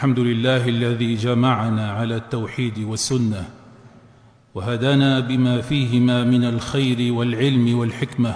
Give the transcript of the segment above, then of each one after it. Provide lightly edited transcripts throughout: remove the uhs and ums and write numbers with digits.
الحمد لله الذي جمعنا على التوحيد والسنة وهدانا بما فيهما من الخير والعلم والحكمة،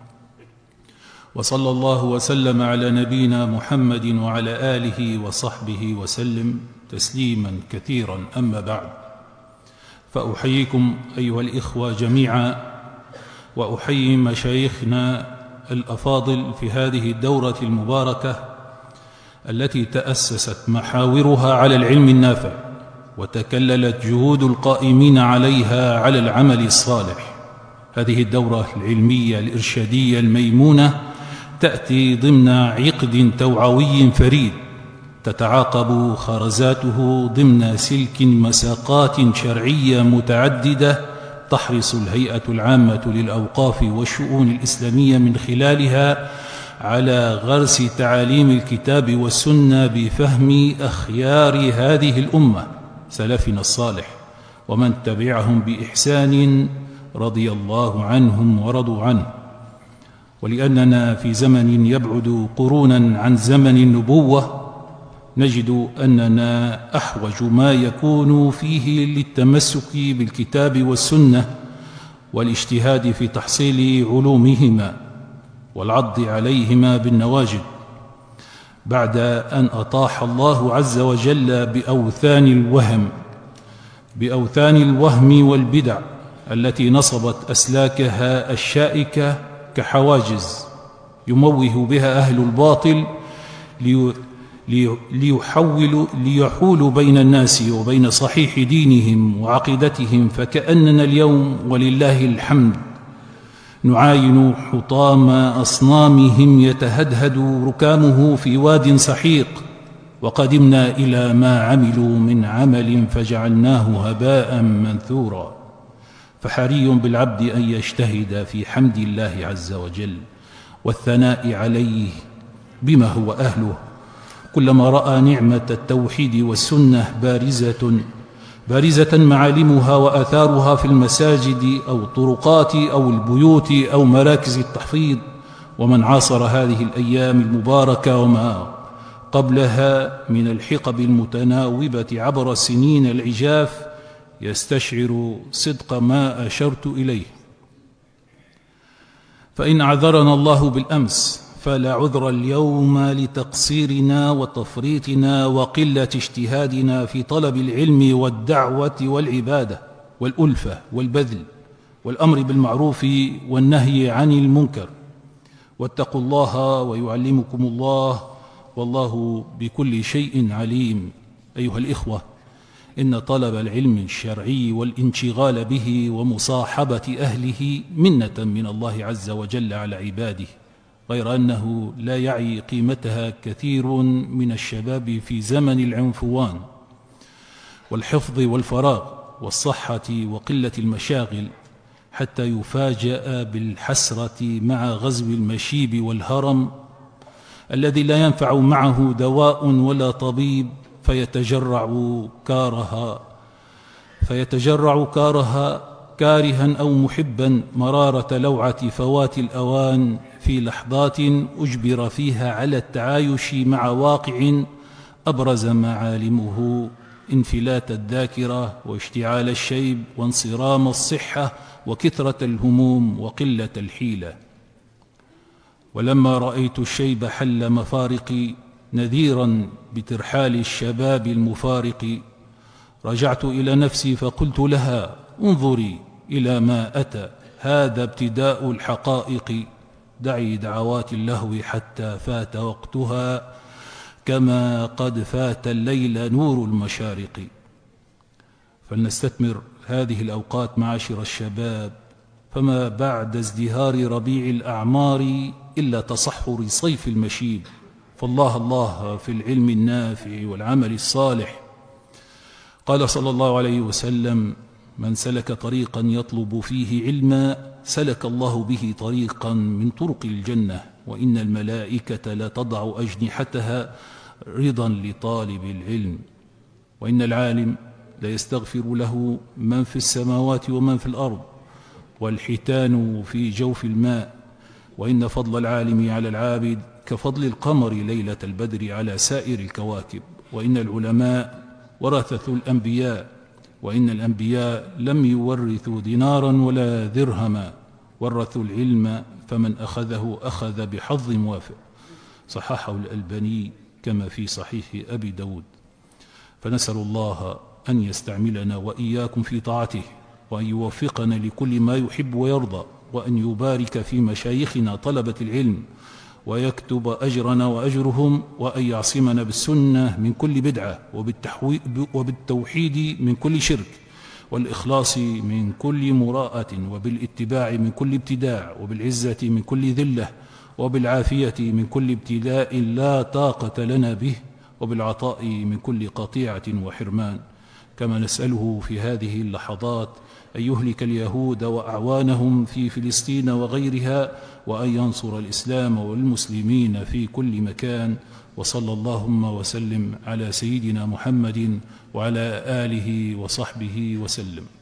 وصلى الله وسلم على نبينا محمد وعلى آله وصحبه وسلم تسليما كثيرا. أما بعد، فأحييكم أيها الإخوة جميعا، وأحيي مشايخنا الأفاضل في هذه الدورة المباركة التي تأسست محاورها على العلم النافع، وتكللت جهود القائمين عليها على العمل الصالح. هذه الدورة العلمية الإرشادية الميمونة تأتي ضمن عقد توعوي فريد تتعاقب خرزاته ضمن سلك مساقات شرعية متعددة تحرص الهيئة العامة للأوقاف والشؤون الإسلامية من خلالها على غرس تعاليم الكتاب والسنة بفهم أخيار هذه الأمة سلفنا الصالح ومن تبعهم بإحسان رضي الله عنهم ورضوا عنه. ولأننا في زمن يبعد قرونا عن زمن النبوة، نجد أننا أحوج ما يكون فيه للتمسك بالكتاب والسنة والاجتهاد في تحصيل علومهما والعض عليهما بالنواجذ، بعد أن أطاح الله عز وجل بأوثان الوهم والبدع التي نصبت أسلاكها الشائكة كحواجز يموه بها أهل الباطل ليحول بين الناس وبين صحيح دينهم وعقيدتهم. فكأننا اليوم ولله الحمد نعاين حطام أصنامهم يتهدهد ركامه في واد سحيق، وقدمنا إلى ما عملوا من عمل فجعلناه هباء منثورا. فحري بالعبد أن يجتهد في حمد الله عز وجل والثناء عليه بما هو أهله كلما رأى نعمة التوحيد والسنة بارزة معالمها وآثارها في المساجد أو الطرقات أو البيوت أو مراكز التحفيظ. ومن عاصر هذه الأيام المباركة وما قبلها من الحقب المتناوبة عبر السنين العجاف يستشعر صدق ما أشرت إليه. فإن عذرنا الله بالأمس فلا عذر اليوم لتقصيرنا وتفريطنا وقلة اجتهادنا في طلب العلم والدعوة والعبادة والألفة والبذل والأمر بالمعروف والنهي عن المنكر. واتقوا الله ويعلمكم الله والله بكل شيء عليم. أيها الإخوة، إن طلب العلم الشرعي والانشغال به ومصاحبة أهله منة من الله عز وجل على عباده، غير أنه لا يعي قيمتها كثير من الشباب في زمن العنفوان والحفظ والفراغ والصحة وقلة المشاغل، حتى يفاجأ بالحسرة مع غزو المشيب والهرم الذي لا ينفع معه دواء ولا طبيب، فيتجرع كارها كارها أو محبا مرارة لوعة فوات الأوان في لحظات أجبر فيها على التعايش مع واقع أبرز معالمه انفلات الذاكرة واشتعال الشيب وانصرام الصحة وكثرة الهموم وقلة الحيلة. ولما رأيت الشيب حل مفارقي نذيرا بترحال الشباب المفارق، رجعت إلى نفسي فقلت لها: انظري إلى ما أتى، هذا ابتداء الحقائق، دعي دعوات اللهو حتى فات وقتها كما قد فات الليل نور المشارق. فلنستثمر هذه الأوقات معاشر الشباب، فما بعد ازدهار ربيع الأعمار إلا تصحر صيف المشيب. فالله الله في العلم النافع والعمل الصالح. قال صلى الله عليه وسلم: من سلك طريقا يطلب فيه علما سلك الله به طريقا من طرق الجنة، وإن الملائكة لتضع أجنحتها رضا لطالب العلم، وإن العالم ليستغفر له من في السماوات ومن في الأرض، والحيتان في جوف الماء، وإن فضل العالم على العابد كفضل القمر ليلة البدر على سائر الكواكب. وإن العلماء ورثة الأنبياء، وإن الأنبياء لم يورثوا دينارا ولا درهما، ورثوا العلم، فمن أخذه أخذ بحظ وافر. صححه الألباني كما في صحيح أبي داود. فنسأل الله أن يستعملنا وإياكم في طاعته، وأن يوفقنا لكل ما يحب ويرضى، وأن يبارك في مشايخنا طلبة العلم، ويكتب أجرنا وأجرهم، وأن يعصمنا بالسنة من كل بدعة، وبالتوحيد من كل شرك، والإخلاص من كل مراءة، وبالاتباع من كل ابتداع، وبالعزة من كل ذلة، وبالعافية من كل ابتلاء لا طاقة لنا به، وبالعطاء من كل قطيعة وحرمان. كما نسأله في هذه اللحظات أن يهلك اليهود وأعوانهم في فلسطين وغيرها، وأن ينصر الإسلام والمسلمين في كل مكان. وصلى اللهم وسلم على سيدنا محمد وعلى آله وصحبه وسلم.